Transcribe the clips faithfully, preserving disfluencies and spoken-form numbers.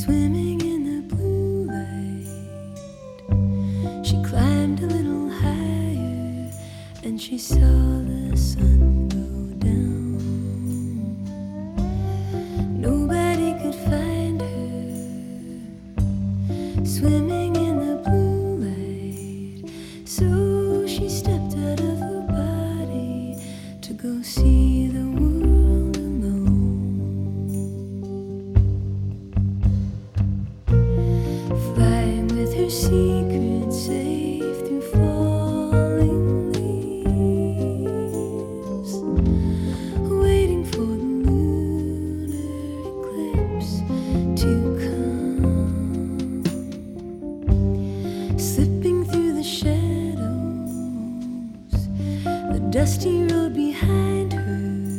Swimming in the blue light, she climbed a little higher and she saw the sun go down. Nobody could find her, swimming in the blue light. So she stepped out of her body to go see the world alone. Flying with her secret safe through falling leaves, waiting for the lunar eclipse to come. Slipping through the shadows, the dusty road behind her,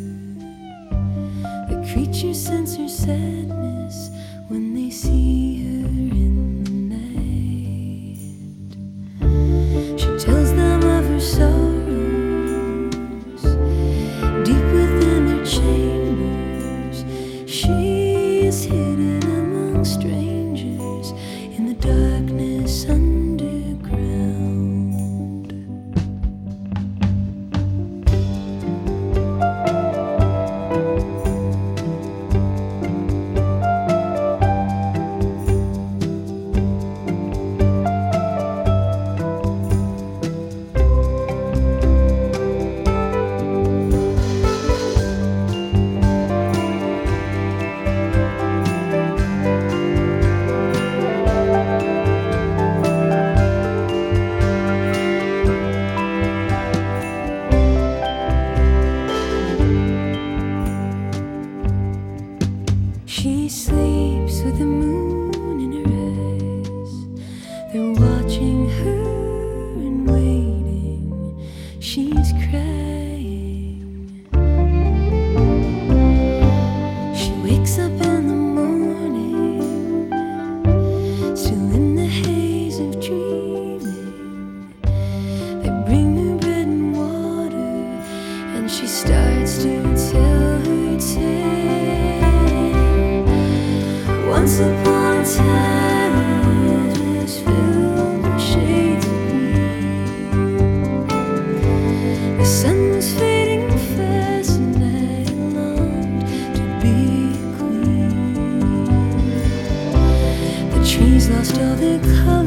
the creatures sense her sadness when they see her in the night. She tells them of her sorrows deep within their chambers. She is hidden among strangers in the darkness underground. She sleeps with the moon in her eyes. They're watching her and waiting. She's crying. She wakes up in the morning, still in the haze of dreaming. They bring her bread and water, and she starts to tell her tale. Once upon a time, it was filled with shades of green. The sun was fading fast, and I longed to be a queen. The trees lost all their color.